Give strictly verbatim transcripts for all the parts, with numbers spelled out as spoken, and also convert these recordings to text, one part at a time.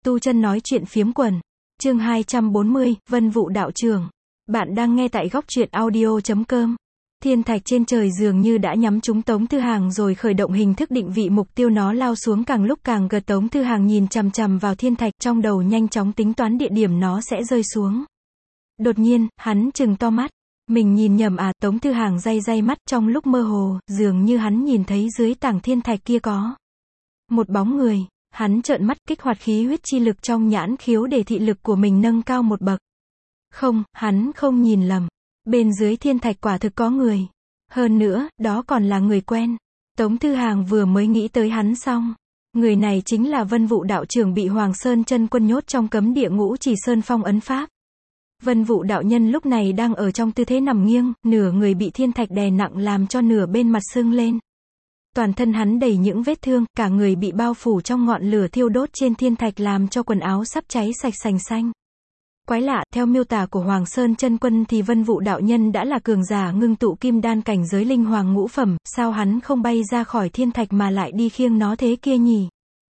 Tu chân nói chuyện phiếm quần. Chương hai trăm bốn mươi, Vân Vũ đạo trưởng. Bạn đang nghe tại góc truyện audio chấm com. Thiên thạch trên trời dường như đã nhắm trúng Tống Thư Hàng rồi khởi động hình thức định vị mục tiêu, nó lao xuống càng lúc càng gần. Tống Thư Hàng nhìn chằm chằm vào thiên thạch, trong đầu nhanh chóng tính toán địa điểm nó sẽ rơi xuống. Đột nhiên, hắn trừng to mắt. Mình nhìn nhầm à? Tống Thư Hàng day day mắt, trong lúc mơ hồ, dường như hắn nhìn thấy dưới tảng thiên thạch kia có một bóng người. Hắn trợn mắt, kích hoạt khí huyết chi lực trong nhãn khiếu để thị lực của mình nâng cao một bậc. Không, hắn không nhìn lầm. Bên dưới thiên thạch quả thực có người. Hơn nữa, đó còn là người quen. Tống Thư Hàng vừa mới nghĩ tới hắn xong. Người này chính là Vân Vũ đạo trưởng bị Hoàng Sơn Chân Quân nhốt trong cấm địa Ngũ Chỉ Sơn phong ấn pháp. Vân Vũ đạo nhân lúc này đang ở trong tư thế nằm nghiêng, nửa người bị thiên thạch đè nặng làm cho nửa bên mặt sưng lên. Toàn thân hắn đầy những vết thương, cả người bị bao phủ trong ngọn lửa thiêu đốt trên thiên thạch làm cho quần áo sắp cháy sạch sành xanh. Quái lạ, theo miêu tả của Hoàng Sơn Chân Quân thì Vân Vũ đạo nhân đã là cường giả ngưng tụ kim đan cảnh giới linh hoàng ngũ phẩm, sao hắn không bay ra khỏi thiên thạch mà lại đi khiêng nó thế kia nhỉ?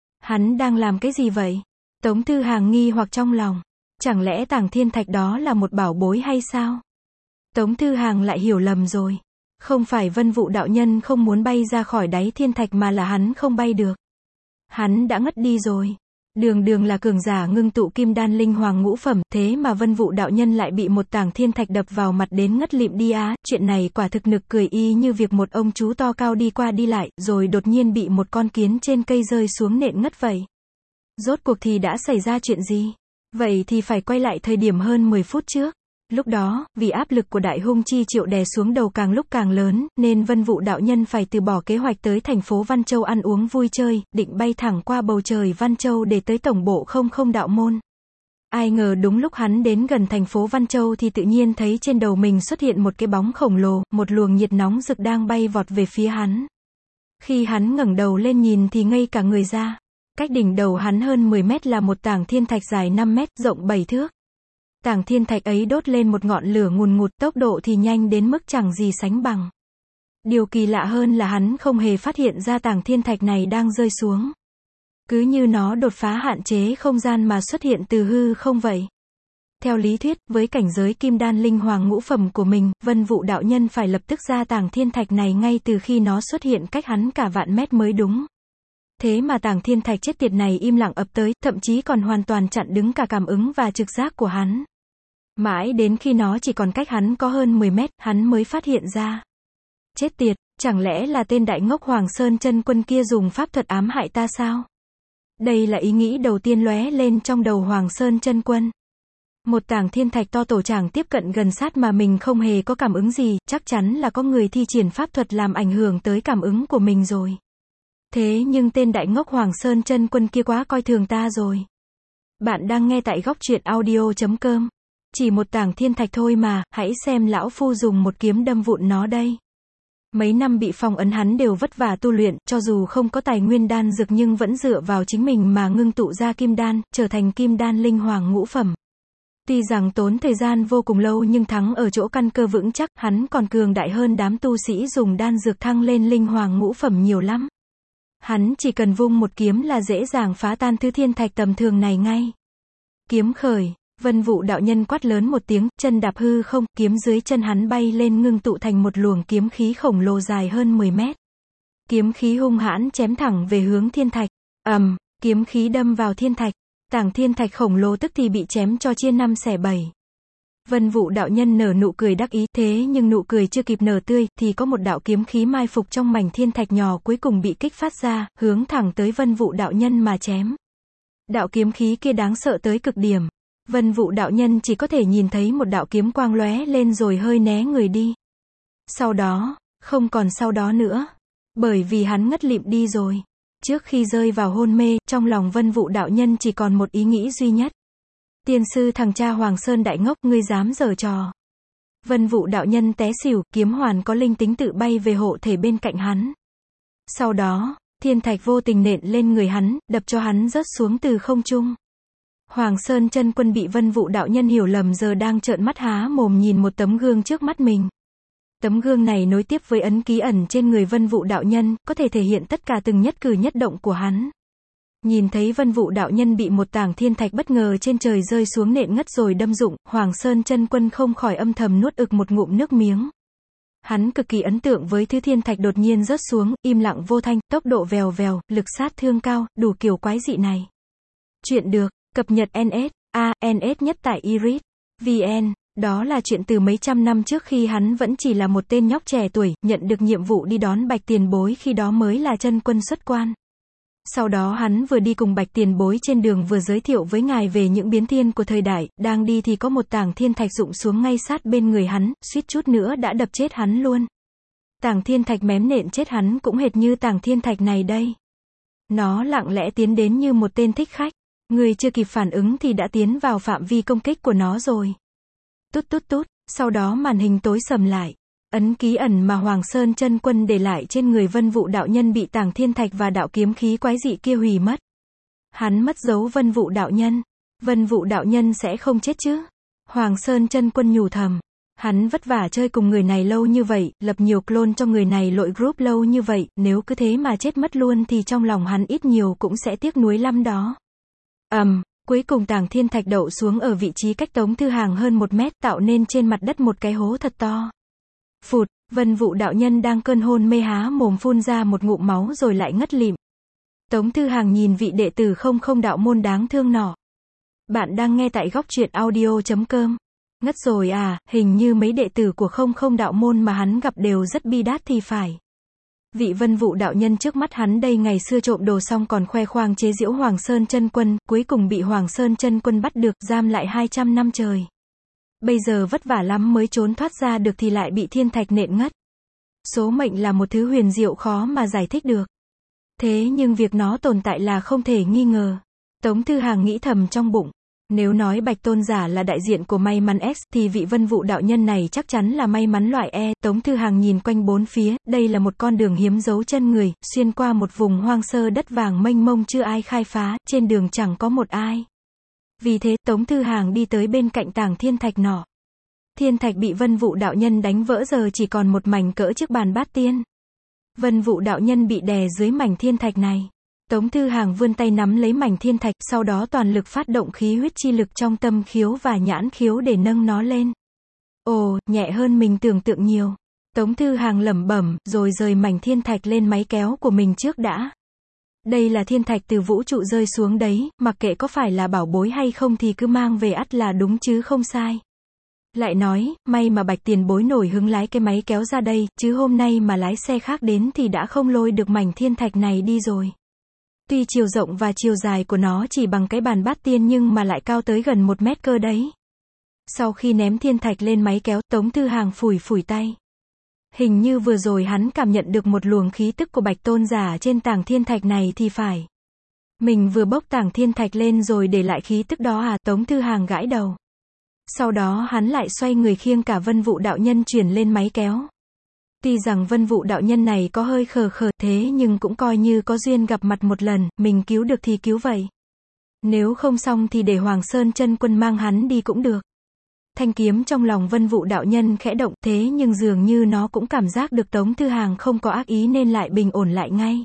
Hắn đang làm cái gì vậy? Tống Thư Hàng nghi hoặc trong lòng. Chẳng lẽ tảng thiên thạch đó là một bảo bối hay sao? Tống Thư Hàng lại hiểu lầm rồi. Không phải Vân Vũ đạo nhân không muốn bay ra khỏi đáy thiên thạch mà là hắn không bay được. Hắn đã ngất đi rồi. Đường đường là cường giả ngưng tụ kim đan linh hoàng ngũ phẩm, thế mà Vân Vũ đạo nhân lại bị một tảng thiên thạch đập vào mặt đến ngất lịm đi á. Chuyện này quả thực nực cười, y như việc một ông chú to cao đi qua đi lại, rồi đột nhiên bị một con kiến trên cây rơi xuống nện ngất vậy. Rốt cuộc thì đã xảy ra chuyện gì? Vậy thì phải quay lại thời điểm hơn mười phút trước. Lúc đó, vì áp lực của đại hung chi triệu đè xuống đầu càng lúc càng lớn, nên Vân Vũ đạo nhân phải từ bỏ kế hoạch tới thành phố Văn Châu ăn uống vui chơi, định bay thẳng qua bầu trời Văn Châu để tới tổng bộ không không đạo môn. Ai ngờ đúng lúc hắn đến gần thành phố Văn Châu thì tự nhiên thấy trên đầu mình xuất hiện một cái bóng khổng lồ, một luồng nhiệt nóng rực đang bay vọt về phía hắn. Khi hắn ngẩng đầu lên nhìn thì ngây cả người ra. Cách đỉnh đầu hắn hơn mười mét là một tảng thiên thạch dài năm mét, rộng bảy thước. Tảng thiên thạch ấy đốt lên một ngọn lửa ngùn ngụt, tốc độ thì nhanh đến mức chẳng gì sánh bằng. Điều kỳ lạ hơn là hắn không hề phát hiện ra tảng thiên thạch này đang rơi xuống. Cứ như nó đột phá hạn chế không gian mà xuất hiện từ hư không vậy. Theo lý thuyết, với cảnh giới kim đan linh hoàng ngũ phẩm của mình, Vân Vũ đạo nhân phải lập tức ra tảng thiên thạch này ngay từ khi nó xuất hiện cách hắn cả vạn mét mới đúng. Thế mà tảng thiên thạch chết tiệt này im lặng ập tới, thậm chí còn hoàn toàn chặn đứng cả cảm ứng và trực giác của hắn. Mãi đến khi nó chỉ còn cách hắn có hơn mười mét, hắn mới phát hiện ra. Chết tiệt, chẳng lẽ là tên đại ngốc Hoàng Sơn Chân Quân kia dùng pháp thuật ám hại ta sao? Đây là ý nghĩ đầu tiên lóe lên trong đầu Hoàng Sơn Chân Quân. Một tảng thiên thạch to tổ chảng tiếp cận gần sát mà mình không hề có cảm ứng gì, chắc chắn là có người thi triển pháp thuật làm ảnh hưởng tới cảm ứng của mình rồi. Thế nhưng tên đại ngốc Hoàng Sơn Chân Quân kia quá coi thường ta rồi. Bạn đang nghe tại góc truyện audio chấm com. Chỉ một tảng thiên thạch thôi mà, hãy xem lão phu dùng một kiếm đâm vụn nó đây. Mấy năm bị phong ấn hắn đều vất vả tu luyện, cho dù không có tài nguyên đan dược nhưng vẫn dựa vào chính mình mà ngưng tụ ra kim đan, trở thành kim đan linh hoàng ngũ phẩm. Tuy rằng tốn thời gian vô cùng lâu nhưng thắng ở chỗ căn cơ vững chắc, hắn còn cường đại hơn đám tu sĩ dùng đan dược thăng lên linh hoàng ngũ phẩm nhiều lắm. Hắn chỉ cần vung một kiếm là dễ dàng phá tan thứ thiên thạch tầm thường này ngay. Kiếm khởi, Vân Vũ đạo nhân quát lớn một tiếng, chân đạp hư không, kiếm dưới chân hắn bay lên ngưng tụ thành một luồng kiếm khí khổng lồ dài hơn mười mét. Kiếm khí hung hãn chém thẳng về hướng thiên thạch. Ầm, um, kiếm khí đâm vào thiên thạch. Tảng thiên thạch khổng lồ tức thì bị chém cho chia năm xẻ bảy. Vân Vũ đạo nhân nở nụ cười đắc ý, thế nhưng nụ cười chưa kịp nở tươi, thì có một đạo kiếm khí mai phục trong mảnh thiên thạch nhỏ cuối cùng bị kích phát ra, hướng thẳng tới Vân Vũ đạo nhân mà chém. Đạo kiếm khí kia đáng sợ tới cực điểm. Vân Vũ đạo nhân chỉ có thể nhìn thấy một đạo kiếm quang lóe lên rồi hơi né người đi. Sau đó, không còn sau đó nữa. Bởi vì hắn ngất lịm đi rồi. Trước khi rơi vào hôn mê, trong lòng Vân Vũ đạo nhân chỉ còn một ý nghĩ duy nhất. Tiên sư thằng cha Hoàng Sơn đại ngốc, ngươi dám giở trò. Vân Vũ đạo nhân té xỉu, kiếm hoàn có linh tính tự bay về hộ thể bên cạnh hắn. Sau đó, thiên thạch vô tình nện lên người hắn, đập cho hắn rớt xuống từ không trung. Hoàng Sơn Chân Quân bị Vân Vũ đạo nhân hiểu lầm giờ đang trợn mắt há mồm nhìn một tấm gương trước mắt mình. Tấm gương này nối tiếp với ấn ký ẩn trên người Vân Vũ đạo nhân, có thể thể hiện tất cả từng nhất cử nhất động của hắn. Nhìn thấy Vân Vũ đạo nhân bị một tảng thiên thạch bất ngờ trên trời rơi xuống nện ngất rồi đâm rụng, Hoàng Sơn chân quân không khỏi âm thầm nuốt ực một ngụm nước miếng. Hắn cực kỳ ấn tượng với thứ thiên thạch đột nhiên rớt xuống, im lặng vô thanh, tốc độ vèo vèo, lực sát thương cao, đủ kiểu quái dị này. Chuyện được, cập nhật en ét, a, en ét nhất tại iris chấm vn. Đó là chuyện từ mấy trăm năm trước khi hắn vẫn chỉ là một tên nhóc trẻ tuổi, nhận được nhiệm vụ đi đón Bạch Tiền Bối khi đó mới là chân quân xuất quan. Sau đó hắn vừa đi cùng Bạch Tiền Bối trên đường vừa giới thiệu với ngài về những biến thiên của thời đại, đang đi thì có một tảng thiên thạch rụng xuống ngay sát bên người hắn, suýt chút nữa đã đập chết hắn luôn. Tảng thiên thạch mém nện chết hắn cũng hệt như tảng thiên thạch này đây. Nó lặng lẽ tiến đến như một tên thích khách, người chưa kịp phản ứng thì đã tiến vào phạm vi công kích của nó rồi. Tút tút tút, sau đó màn hình tối sầm lại. Ấn ký ẩn mà Hoàng Sơn chân quân để lại trên người Vân Vũ đạo nhân bị tảng thiên thạch và đạo kiếm khí quái dị kia hủy mất. Hắn mất dấu Vân Vũ đạo nhân. Vân Vũ đạo nhân sẽ không chết chứ? Hoàng Sơn chân quân nhủ thầm. Hắn vất vả chơi cùng người này lâu như vậy, lập nhiều clone cho người này lội group lâu như vậy, nếu cứ thế mà chết mất luôn thì trong lòng hắn ít nhiều cũng sẽ tiếc nuối lắm đó. Ầm, um, cuối cùng tảng thiên thạch đậu xuống ở vị trí cách Tống Thư Hàng hơn một mét, tạo nên trên mặt đất một cái hố thật to. Phụt, Vân Vũ đạo nhân đang cơn hôn mê há mồm phun ra một ngụm máu rồi lại ngất lịm. Tống Thư Hàng nhìn vị đệ tử không không đạo môn đáng thương nọ. Bạn đang nghe tại góc truyện audio chấm com. Ngất rồi à, hình như mấy đệ tử của không không đạo môn mà hắn gặp đều rất bi đát thì phải. Vị Vân Vũ đạo nhân trước mắt hắn đây ngày xưa trộm đồ xong còn khoe khoang chế giễu Hoàng Sơn chân quân, cuối cùng bị Hoàng Sơn chân quân bắt được, giam lại hai trăm năm trời. Bây giờ vất vả lắm mới trốn thoát ra được thì lại bị thiên thạch nện ngất. Số mệnh là một thứ huyền diệu khó mà giải thích được. Thế nhưng việc nó tồn tại là không thể nghi ngờ. Tống Thư Hàng nghĩ thầm trong bụng. Nếu nói Bạch Tôn giả là đại diện của may mắn S, thì vị Vân Vũ đạo nhân này chắc chắn là may mắn loại E. Tống Thư Hàng nhìn quanh bốn phía, đây là một con đường hiếm dấu chân người, xuyên qua một vùng hoang sơ đất vàng mênh mông chưa ai khai phá, trên đường chẳng có một ai. Vì thế, Tống Thư Hàng đi tới bên cạnh tảng thiên thạch nọ. Thiên thạch bị Vân Vũ đạo nhân đánh vỡ giờ chỉ còn một mảnh cỡ chiếc bàn bát tiên. Vân Vũ đạo nhân bị đè dưới mảnh thiên thạch này. Tống Thư Hàng vươn tay nắm lấy mảnh thiên thạch, sau đó toàn lực phát động khí huyết chi lực trong tâm khiếu và nhãn khiếu để nâng nó lên. Ồ, nhẹ hơn mình tưởng tượng nhiều. Tống Thư Hàng lẩm bẩm, rồi rời mảnh thiên thạch lên máy kéo của mình trước đã. Đây là thiên thạch từ vũ trụ rơi xuống đấy, mặc kệ có phải là bảo bối hay không thì cứ mang về ắt là đúng chứ không sai. Lại nói, may mà Bạch Tiền Bối nổi hứng lái cái máy kéo ra đây, chứ hôm nay mà lái xe khác đến thì đã không lôi được mảnh thiên thạch này đi rồi. Tuy chiều rộng và chiều dài của nó chỉ bằng cái bàn bát tiên nhưng mà lại cao tới gần một mét cơ đấy. Sau khi ném thiên thạch lên máy kéo, Tống Thư Hàng phủi phủi tay. Hình như vừa rồi hắn cảm nhận được một luồng khí tức của Bạch Tôn giả trên tảng thiên thạch này thì phải. Mình vừa bốc tảng thiên thạch lên rồi để lại khí tức đó à? Tống Thư Hàng gãi đầu. Sau đó hắn lại xoay người khiêng cả Vân Vũ đạo nhân chuyển lên máy kéo. Tuy rằng Vân Vũ đạo nhân này có hơi khờ khờ, thế nhưng cũng coi như có duyên gặp mặt một lần, mình cứu được thì cứu vậy. Nếu không xong thì để Hoàng Sơn chân quân mang hắn đi cũng được. Thanh kiếm trong lòng Vân Vũ đạo nhân khẽ động, thế nhưng dường như nó cũng cảm giác được Tống Thư Hàng không có ác ý nên lại bình ổn lại ngay.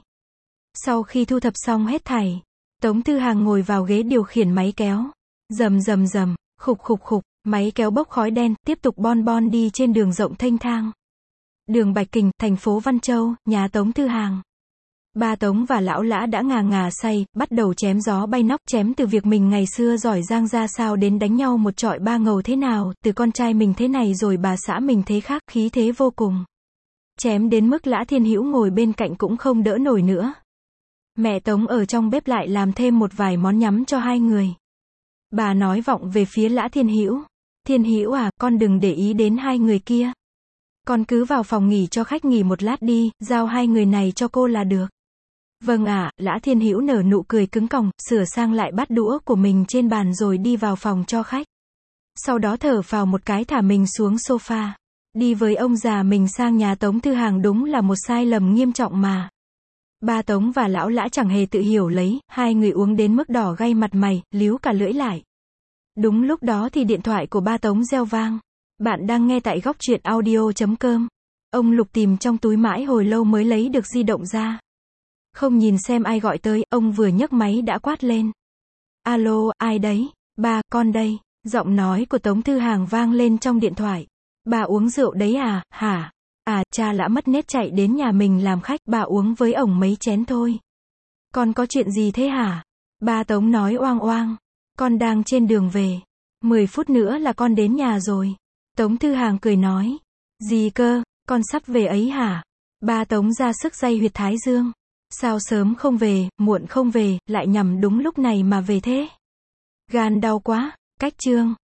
Sau khi thu thập xong hết thảy, Tống Thư Hàng ngồi vào ghế điều khiển máy kéo. Rầm rầm rầm, khục khục khục, máy kéo bốc khói đen, tiếp tục bon bon đi trên đường rộng thênh thang. Đường Bạch Kình, thành phố Văn Châu, nhà Tống Thư Hàng. Ba Tống và lão lã đã ngà ngà say, bắt đầu chém gió bay nóc, chém từ việc mình ngày xưa giỏi giang ra sao đến đánh nhau một trọi ba ngầu thế nào, từ con trai mình thế này rồi bà xã mình thế khác, khí thế vô cùng. Chém đến mức Lã Thiên Hữu ngồi bên cạnh cũng không đỡ nổi nữa. Mẹ Tống ở trong bếp lại làm thêm một vài món nhắm cho hai người. Bà nói vọng về phía Lã Thiên Hữu. Thiên Hữu à, con đừng để ý đến hai người kia. Con cứ vào phòng nghỉ cho khách nghỉ một lát đi, giao hai người này cho cô là được. Vâng ạ, à, Lã Thiên Hữu nở nụ cười cứng còng, sửa sang lại bát đũa của mình trên bàn rồi đi vào phòng cho khách. Sau đó thở phào một cái thả mình xuống sofa. Đi với ông già mình sang nhà Tống Thư Hàng đúng là một sai lầm nghiêm trọng mà. Ba Tống và lão lã chẳng hề tự hiểu lấy, hai người uống đến mức đỏ gay mặt mày, líu cả lưỡi lại. Đúng lúc đó thì điện thoại của ba Tống reo vang. Bạn đang nghe tại góc truyện audio chấm com. Ông Lục tìm trong túi mãi hồi lâu mới lấy được di động ra. Không nhìn xem ai gọi tới, ông vừa nhấc máy đã quát lên. Alo, ai đấy? Ba, con đây. Giọng nói của Tống Thư Hàng vang lên trong điện thoại. Bà uống rượu đấy à, hả? À, cha lã mất nết chạy đến nhà mình làm khách, bà uống với ổng mấy chén thôi. Con có chuyện gì thế hả? Ba Tống nói oang oang. Con đang trên đường về. Mười phút nữa là con đến nhà rồi. Tống Thư Hàng cười nói. Gì cơ, con sắp về ấy hả? Ba Tống ra sức day huyệt thái dương. Sao sớm không về, muộn không về, lại nhằm đúng lúc này mà về thế? Gan đau quá, cách chương.